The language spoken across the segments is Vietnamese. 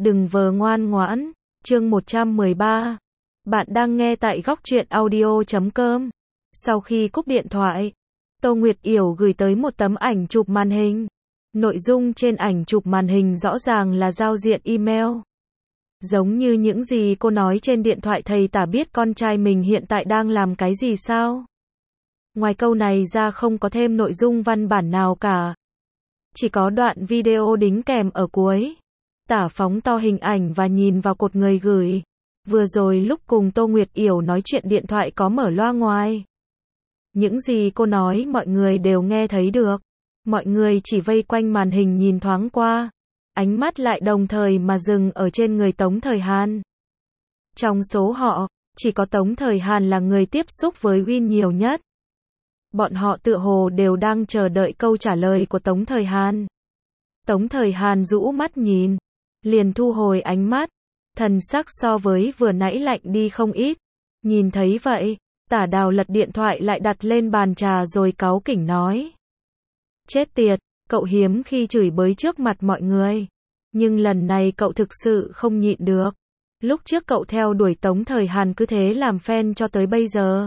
Đừng vờ ngoan ngoãn. Chương 113. Bạn đang nghe tại góc truyện audio.com. Sau khi cúp điện thoại, Tô Nguyệt Yểu gửi tới một tấm ảnh chụp màn hình. Nội dung trên ảnh chụp màn hình rõ ràng là giao diện email. Giống như những gì cô nói trên điện thoại, thầy tả biết con trai mình hiện tại đang làm cái gì sao? Ngoài câu này ra không có thêm nội dung văn bản nào cả. Chỉ có đoạn video đính kèm ở cuối. Tả phóng to hình ảnh và nhìn vào cột người gửi. Vừa rồi lúc cùng Tô Nguyệt Yểu nói chuyện điện thoại có mở loa ngoài. Những gì cô nói mọi người đều nghe thấy được. Mọi người chỉ vây quanh màn hình nhìn thoáng qua. Ánh mắt lại đồng thời mà dừng ở trên người Tống Thời Hàn. Trong số họ, chỉ có Tống Thời Hàn là người tiếp xúc với Win nhiều nhất. Bọn họ tựa hồ đều đang chờ đợi câu trả lời của Tống Thời Hàn. Tống Thời Hàn rũ mắt nhìn, liền thu hồi ánh mắt, thần sắc so với vừa nãy lạnh đi không ít. Nhìn thấy vậy, Tả Đào lật điện thoại lại đặt lên bàn trà rồi cáu kỉnh nói. Chết tiệt, cậu hiếm khi chửi bới trước mặt mọi người. Nhưng lần này cậu thực sự không nhịn được. Lúc trước cậu theo đuổi Tống Thời Hàn cứ thế làm fan cho tới bây giờ.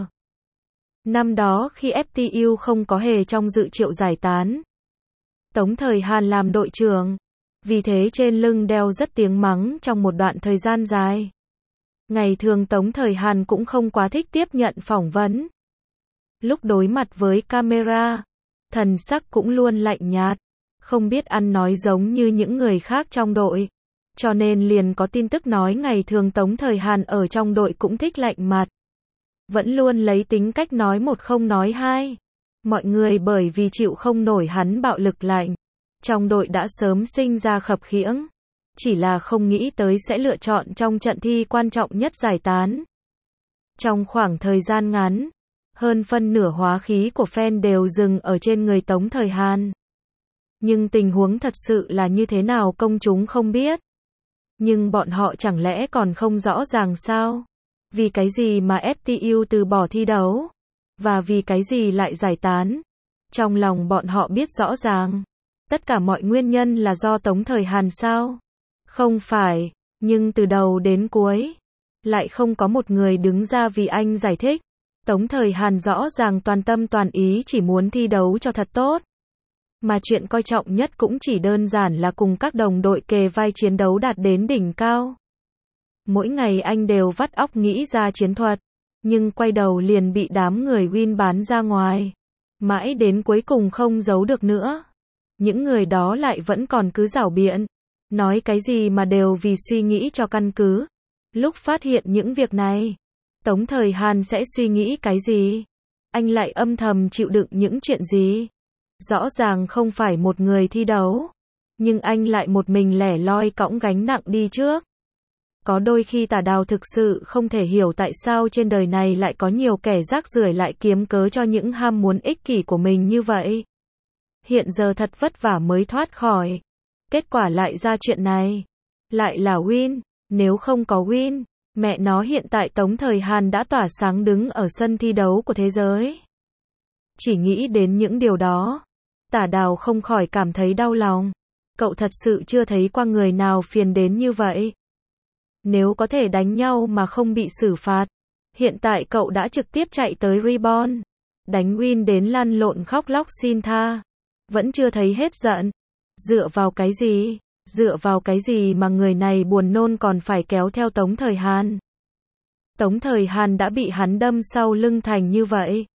Năm đó khi FTU không có hề trong dự triệu giải tán, Tống Thời Hàn làm đội trưởng, vì thế trên lưng đeo rất tiếng mắng trong một đoạn thời gian dài. Ngày thường Tống Thời Hàn cũng không quá thích tiếp nhận phỏng vấn. Lúc đối mặt với camera, thần sắc cũng luôn lạnh nhạt, không biết ăn nói giống như những người khác trong đội. Cho nên liền có tin tức nói ngày thường Tống Thời Hàn ở trong đội cũng thích lạnh mặt. Vẫn luôn lấy tính cách nói một không nói hai. Mọi người bởi vì chịu không nổi hắn bạo lực lạnh, trong đội đã sớm sinh ra khập khiễng. Chỉ là không nghĩ tới sẽ lựa chọn trong trận thi quan trọng nhất giải tán. Trong khoảng thời gian ngắn, hơn phân nửa hóa khí của fan đều dừng ở trên người Tống Thời Hàn. Nhưng tình huống thật sự là như thế nào công chúng không biết. Nhưng bọn họ chẳng lẽ còn không rõ ràng sao? Vì cái gì mà FTU từ bỏ thi đấu? Và vì cái gì lại giải tán? Trong lòng bọn họ biết rõ ràng. Tất cả mọi nguyên nhân là do Tống Thời Hàn sao? Không phải, nhưng từ đầu đến cuối, lại không có một người đứng ra vì anh giải thích. Tống Thời Hàn rõ ràng toàn tâm toàn ý chỉ muốn thi đấu cho thật tốt. Mà chuyện coi trọng nhất cũng chỉ đơn giản là cùng các đồng đội kề vai chiến đấu đạt đến đỉnh cao. Mỗi ngày anh đều vắt óc nghĩ ra chiến thuật, nhưng quay đầu liền bị đám người Win bán ra ngoài. Mãi đến cuối cùng không giấu được nữa. Những người đó lại vẫn còn cứ giảo biện, nói cái gì mà đều vì suy nghĩ cho căn cứ. Lúc phát hiện những việc này, Tống Thời Hàn sẽ suy nghĩ cái gì? Anh lại âm thầm chịu đựng những chuyện gì? Rõ ràng không phải một người thi đấu, nhưng anh lại một mình lẻ loi cõng gánh nặng đi trước. Có đôi khi Tả Đào thực sự không thể hiểu tại sao trên đời này lại có nhiều kẻ rác rưởi lại kiếm cớ cho những ham muốn ích kỷ của mình như vậy. Hiện giờ thật vất vả mới thoát khỏi. Kết quả lại ra chuyện này. Lại là Win. Nếu không có Win, mẹ nó hiện tại Tống Thời Hàn đã tỏa sáng đứng ở sân thi đấu của thế giới. Chỉ nghĩ đến những điều đó, Tả Đào không khỏi cảm thấy đau lòng. Cậu thật sự chưa thấy qua người nào phiền đến như vậy. Nếu có thể đánh nhau mà không bị xử phạt, hiện tại cậu đã trực tiếp chạy tới Reborn, đánh Win đến lăn lộn khóc lóc xin tha. Vẫn chưa thấy hết giận. Dựa vào cái gì? Dựa vào cái gì mà người này buồn nôn còn phải kéo theo Tống Thời Hàn? Tống Thời Hàn đã bị hắn đâm sau lưng thành như vậy,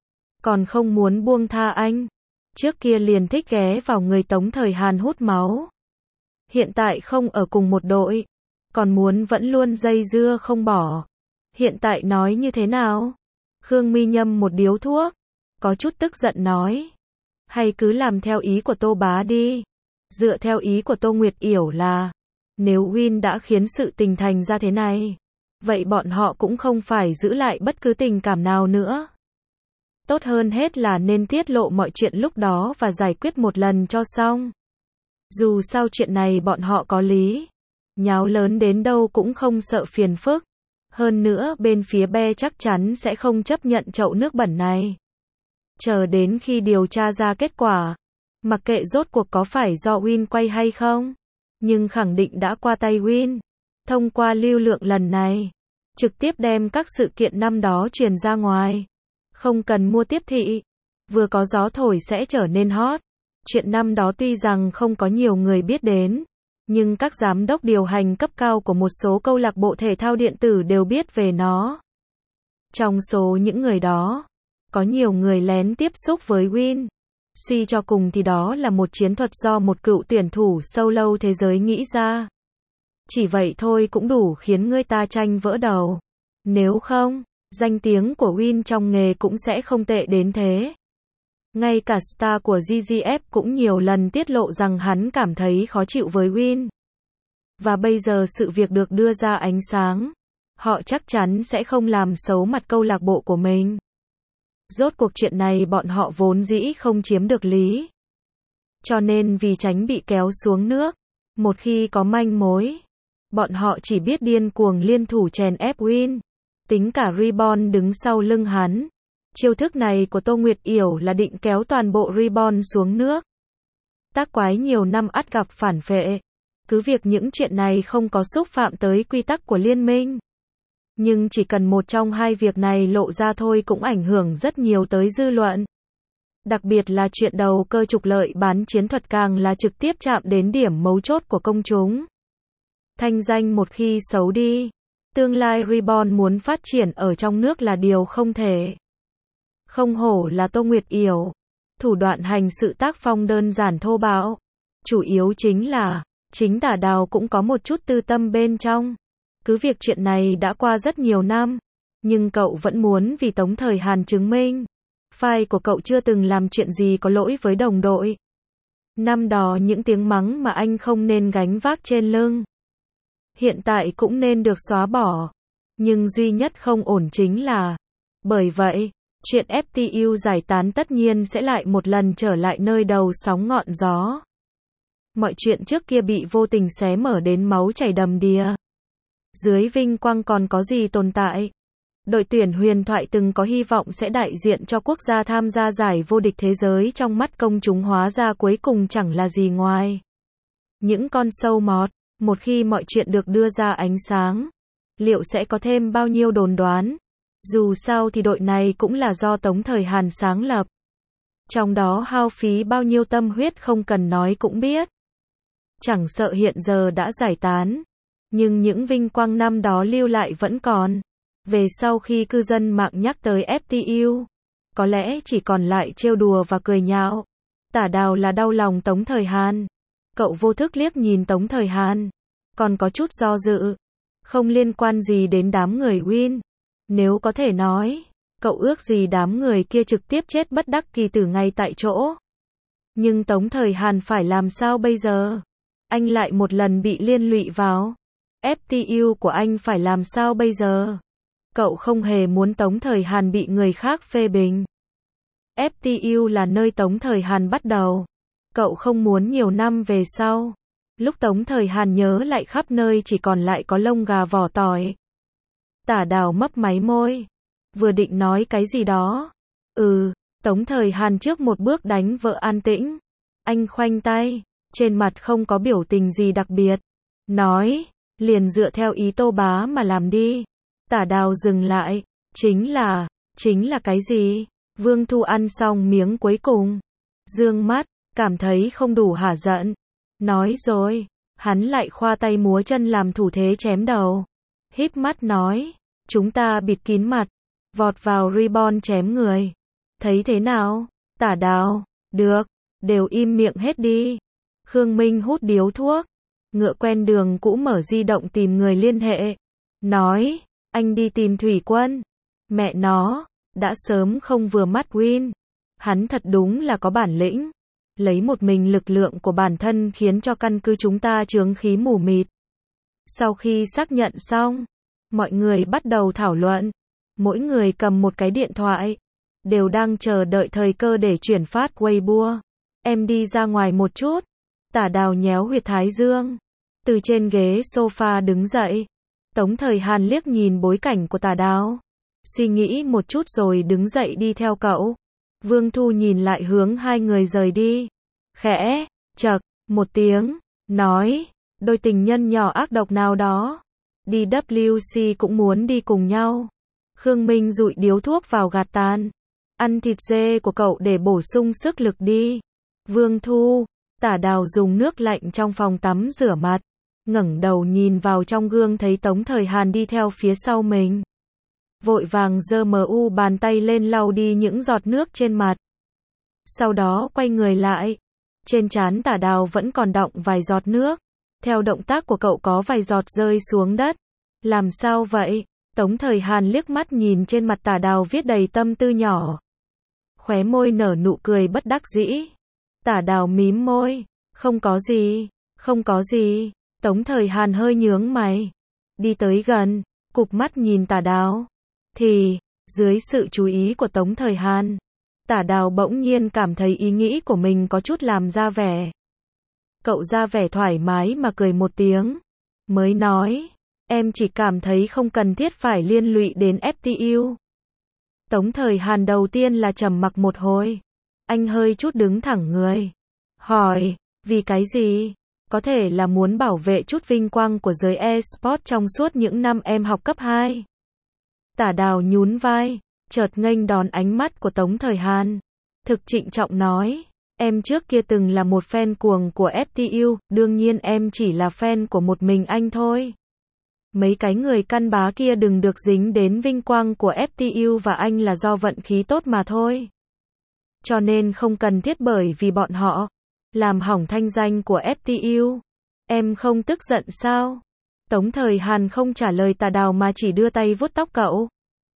còn không muốn buông tha anh. Trước kia liền thích ghé vào người Tống Thời Hàn hút máu. Hiện tại không ở cùng một đội, còn muốn vẫn luôn dây dưa không bỏ. Hiện tại nói như thế nào? Khương Mi nhâm một điếu thuốc, có chút tức giận nói. Hay cứ làm theo ý của Tô Bá đi. Dựa theo ý của Tô Nguyệt Yểu là, nếu Win đã khiến sự tình thành ra thế này, vậy bọn họ cũng không phải giữ lại bất cứ tình cảm nào nữa. Tốt hơn hết là nên tiết lộ mọi chuyện lúc đó và giải quyết một lần cho xong. Dù sao chuyện này bọn họ có lý. Nháo lớn đến đâu cũng không sợ phiền phức. Hơn nữa bên phía Be chắc chắn sẽ không chấp nhận chậu nước bẩn này. Chờ đến khi điều tra ra kết quả, mặc kệ rốt cuộc có phải do Win quay hay không, nhưng khẳng định đã qua tay Win. Thông qua lưu lượng lần này, trực tiếp đem các sự kiện năm đó truyền ra ngoài. Không cần mua tiếp thị. Vừa có gió thổi sẽ trở nên hot. Chuyện năm đó tuy rằng không có nhiều người biết đến, nhưng các giám đốc điều hành cấp cao của một số câu lạc bộ thể thao điện tử đều biết về nó. Trong số những người đó, có nhiều người lén tiếp xúc với Win. Suy cho cùng thì đó là một chiến thuật do một cựu tuyển thủ solo thế giới nghĩ ra. Chỉ vậy thôi cũng đủ khiến người ta tranh vỡ đầu. Nếu không, danh tiếng của Win trong nghề cũng sẽ không tệ đến thế. Ngay cả star của GGF cũng nhiều lần tiết lộ rằng hắn cảm thấy khó chịu với Win. Và bây giờ sự việc được đưa ra ánh sáng. Họ chắc chắn sẽ không làm xấu mặt câu lạc bộ của mình. Rốt cuộc chuyện này bọn họ vốn dĩ không chiếm được lý. Cho nên vì tránh bị kéo xuống nước, một khi có manh mối, bọn họ chỉ biết điên cuồng liên thủ chèn ép Win. Tính cả Reborn đứng sau lưng hắn. Chiêu thức này của Tô Nguyệt Yểu là định kéo toàn bộ Reborn xuống nước. Tác quái nhiều năm ắt gặp phản phệ. Cứ việc những chuyện này không có xúc phạm tới quy tắc của liên minh. Nhưng chỉ cần một trong hai việc này lộ ra thôi cũng ảnh hưởng rất nhiều tới dư luận. Đặc biệt là chuyện đầu cơ trục lợi bán chiến thuật càng là trực tiếp chạm đến điểm mấu chốt của công chúng. Thanh danh một khi xấu đi, tương lai Reborn muốn phát triển ở trong nước là điều không thể. Không hổ là Tô Nguyệt Yểu. Thủ đoạn hành sự tác phong đơn giản thô bạo. Chủ yếu chính là, chính Tả Đào cũng có một chút tư tâm bên trong. Cứ việc chuyện này đã qua rất nhiều năm, nhưng cậu vẫn muốn vì Tống Thời Hàn chứng minh. File của cậu chưa từng làm chuyện gì có lỗi với đồng đội. Năm đó những tiếng mắng mà anh không nên gánh vác trên lưng. Hiện tại cũng nên được xóa bỏ. Nhưng duy nhất không ổn chính là, bởi vậy, chuyện FTU giải tán tất nhiên sẽ lại một lần trở lại nơi đầu sóng ngọn gió. Mọi chuyện trước kia bị vô tình xé mở đến máu chảy đầm đìa. Dưới vinh quang còn có gì tồn tại? Đội tuyển huyền thoại từng có hy vọng sẽ đại diện cho quốc gia tham gia giải vô địch thế giới trong mắt công chúng hóa ra cuối cùng chẳng là gì ngoài những con sâu mọt. Một khi mọi chuyện được đưa ra ánh sáng, liệu sẽ có thêm bao nhiêu đồn đoán? Dù sao thì đội này cũng là do Tống Thời Hàn sáng lập. Trong đó hao phí bao nhiêu tâm huyết không cần nói cũng biết. Chẳng sợ hiện giờ đã giải tán, nhưng những vinh quang năm đó lưu lại vẫn còn. Về sau khi cư dân mạng nhắc tới FTU, có lẽ chỉ còn lại trêu đùa và cười nhạo. Tả Đào là đau lòng Tống Thời Hàn. Cậu vô thức liếc nhìn Tống Thời Hàn, còn có chút do dự. Không liên quan gì đến đám người Win. Nếu có thể nói, cậu ước gì đám người kia trực tiếp chết bất đắc kỳ tử ngay tại chỗ. Nhưng Tống Thời Hàn phải làm sao bây giờ? Anh lại một lần bị liên lụy vào. FTU của anh phải làm sao bây giờ? Cậu không hề muốn Tống Thời Hàn bị người khác phê bình. FTU là nơi Tống Thời Hàn bắt đầu. Cậu không muốn nhiều năm về sau, lúc Tống Thời Hàn nhớ lại khắp nơi chỉ còn lại có lông gà vỏ tỏi. Tả Đào mấp máy môi, vừa định nói cái gì đó. Tống Thời Hàn trước một bước đánh vợ an tĩnh. Anh khoanh tay, trên mặt không có biểu tình gì đặc biệt. Nói, liền dựa theo ý Tô Bá mà làm đi. Tả Đào dừng lại, chính là cái gì? Vương Thu ăn xong miếng cuối cùng, dương mắt, cảm thấy không đủ hả giận. Nói rồi, hắn lại khoa tay múa chân làm thủ thế chém đầu. Híp mắt nói, chúng ta bịt kín mặt, vọt vào Reborn chém người. Thấy thế nào? Tả Đào, được, đều im miệng hết đi. Khương Minh hút điếu thuốc, ngựa quen đường cũ mở di động tìm người liên hệ. Nói, anh đi tìm Thủy Quân. Mẹ nó, đã sớm không vừa mắt Win. Hắn thật đúng là có bản lĩnh. Lấy một mình lực lượng của bản thân khiến cho căn cứ chúng ta chướng khí mù mịt. Sau khi xác nhận xong, mọi người bắt đầu thảo luận. Mỗi người cầm một cái điện thoại, đều đang chờ đợi thời cơ để chuyển phát Weibo. Em đi ra ngoài một chút. Tả Đào nhéo huyệt thái dương, từ trên ghế sofa đứng dậy. Tống Thời Hàn liếc nhìn bối cảnh của Tả Đào, suy nghĩ một chút rồi đứng dậy đi theo cậu. Vương Thu nhìn lại hướng hai người rời đi, khẽ chậc một tiếng, nói, Đôi tình nhân nhỏ ác độc nào đó. Đi WC cũng muốn đi cùng nhau. Khương Minh dụi điếu thuốc vào gạt tàn. Ăn thịt dê của cậu để bổ sung sức lực đi. Vương Thu, Tả Đào dùng nước lạnh trong phòng tắm rửa mặt. Ngẩng đầu nhìn vào trong gương thấy Tống Thời Hàn đi theo phía sau mình. Vội vàng giơ bàn tay lên lau đi những giọt nước trên mặt. Sau đó quay người lại. Trên trán Tả Đào vẫn còn đọng vài giọt nước. Theo động tác của cậu có vài giọt rơi xuống đất. Làm sao vậy? Tống Thời Hàn liếc mắt nhìn trên mặt Tả Đào viết đầy tâm tư nhỏ. Khóe môi nở nụ cười bất đắc dĩ. Tả Đào mím môi. Không có gì, không có gì. Tống Thời Hàn hơi nhướng mày. Đi tới gần, cụp mắt nhìn Tả Đào. Thì, dưới sự chú ý của Tống Thời Hàn, Tả Đào bỗng nhiên cảm thấy ý nghĩ của mình có chút làm ra vẻ. Cậu ra vẻ thoải mái mà cười một tiếng. Mới nói, em chỉ cảm thấy không cần thiết phải liên lụy đến FTU. Tống Thời Hàn đầu tiên là trầm mặc một hồi. Anh hơi chút đứng thẳng người. Hỏi, vì cái gì? Có thể là muốn bảo vệ chút vinh quang của giới e-sport trong suốt những năm em học cấp 2. Tả Đào nhún vai, chợt nghênh đón ánh mắt của Tống Thời Hàn. Thực trịnh trọng nói, em trước kia từng là một fan cuồng của FTU, đương nhiên em chỉ là fan của một mình anh thôi. Mấy cái người căn bá kia đừng được dính đến vinh quang của FTU và anh là do vận khí tốt mà thôi. Cho nên không cần thiết bởi vì bọn họ làm hỏng thanh danh của FTU. Em không tức giận sao? Tống Thời Hàn không trả lời Tả Đào mà chỉ đưa tay vuốt tóc cậu.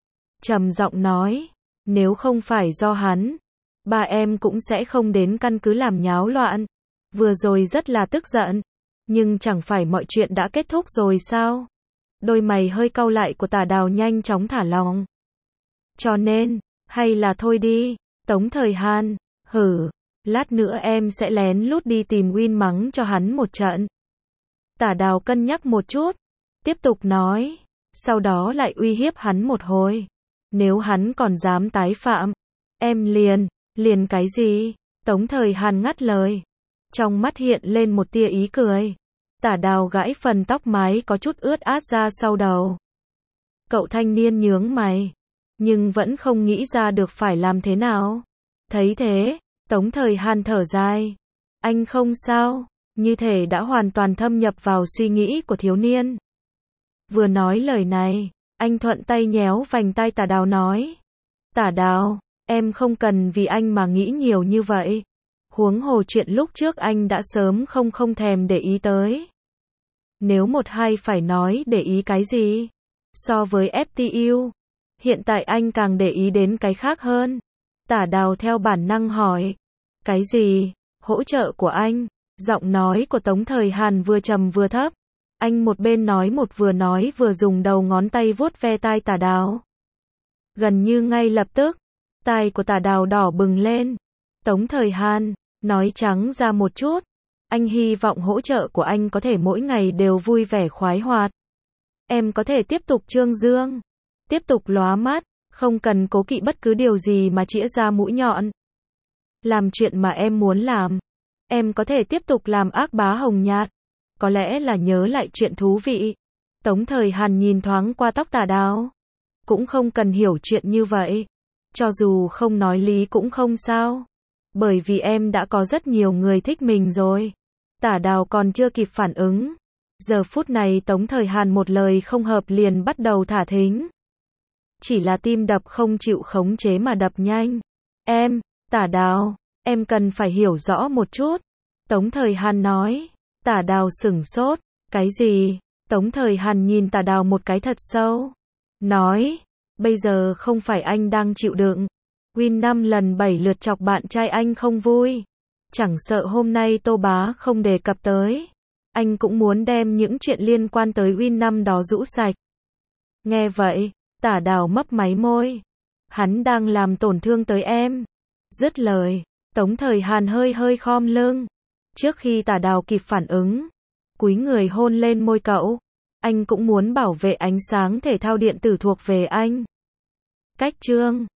Trầm giọng nói, nếu không phải do hắn, ba em cũng sẽ không đến căn cứ làm nháo loạn. Vừa rồi rất là tức giận, nhưng chẳng phải mọi chuyện đã kết thúc rồi sao? Đôi mày hơi cau lại của Tả Đào nhanh chóng thả lỏng. Cho nên, hay là thôi đi. Tống Thời Hàn, lát nữa em sẽ lén lút đi tìm Win mắng cho hắn một trận. Tả Đào cân nhắc một chút, tiếp tục nói, sau đó lại uy hiếp hắn một hồi. Nếu hắn còn dám tái phạm, em liền cái gì? Tống Thời Hàn ngắt lời. Trong mắt hiện lên một tia ý cười. Tả Đào gãi phần tóc mái có chút ướt át ra sau đầu. Cậu thanh niên nhướng mày, nhưng vẫn không nghĩ ra được phải làm thế nào. Thấy thế, Tống Thời Hàn thở dài. Anh không sao, như thể đã hoàn toàn thâm nhập vào suy nghĩ của thiếu niên. Vừa nói lời này, anh thuận tay nhéo vành tai Tả Đào nói. Tả Đào, em không cần vì anh mà nghĩ nhiều như vậy. Huống hồ chuyện lúc trước anh đã sớm không thèm để ý tới. Nếu một hai phải nói để ý cái gì? So với FTU, hiện tại anh càng để ý đến cái khác hơn. Tả Đào theo bản năng hỏi. Cái gì? Hỗ trợ của anh? Giọng nói của Tống Thời Hàn vừa trầm vừa thấp. Anh một bên nói vừa dùng đầu ngón tay vuốt ve tai Tả Đào. Gần như ngay lập tức, tai của Tả Đào đỏ bừng lên. Tống Thời Hàn, nói trắng ra một chút, anh hy vọng hỗ trợ của anh có thể mỗi ngày đều vui vẻ khoái hoạt. Em có thể tiếp tục trương dương, tiếp tục lóa mắt, không cần cố kỵ bất cứ điều gì mà chĩa ra mũi nhọn. Làm chuyện mà em muốn làm. Em có thể tiếp tục làm ác bá hồng nhạt. Có lẽ là nhớ lại chuyện thú vị. Tống Thời Hàn nhìn thoáng qua tóc Tả Đào. Cũng không cần hiểu chuyện như vậy. Cho dù không nói lý cũng không sao. Bởi vì em đã có rất nhiều người thích mình rồi. Tả Đào còn chưa kịp phản ứng. Giờ phút này Tống Thời Hàn một lời không hợp liền bắt đầu thả thính. Chỉ là tim đập không chịu khống chế mà đập nhanh. Tả Đào, em cần phải hiểu rõ một chút. Tống Thời Hàn nói. Tả Đào sửng sốt. Cái gì? Tống Thời Hàn nhìn Tả Đào một cái thật sâu. Nói. Bây giờ không phải anh đang chịu đựng. Win 5 lần 7 lượt chọc bạn trai anh không vui. Chẳng sợ hôm nay Tô Bá không đề cập tới. Anh cũng muốn đem những chuyện liên quan tới Win 5 đó rũ sạch. Nghe vậy, Tả Đào mấp máy môi. Hắn đang làm tổn thương tới em. Dứt lời, Tống Thời Hàn hơi khom lưng. Trước khi Tả Đào kịp phản ứng, cúi người hôn lên môi cậu. Anh cũng muốn bảo vệ ánh sáng thể thao điện tử thuộc về anh. Cách chương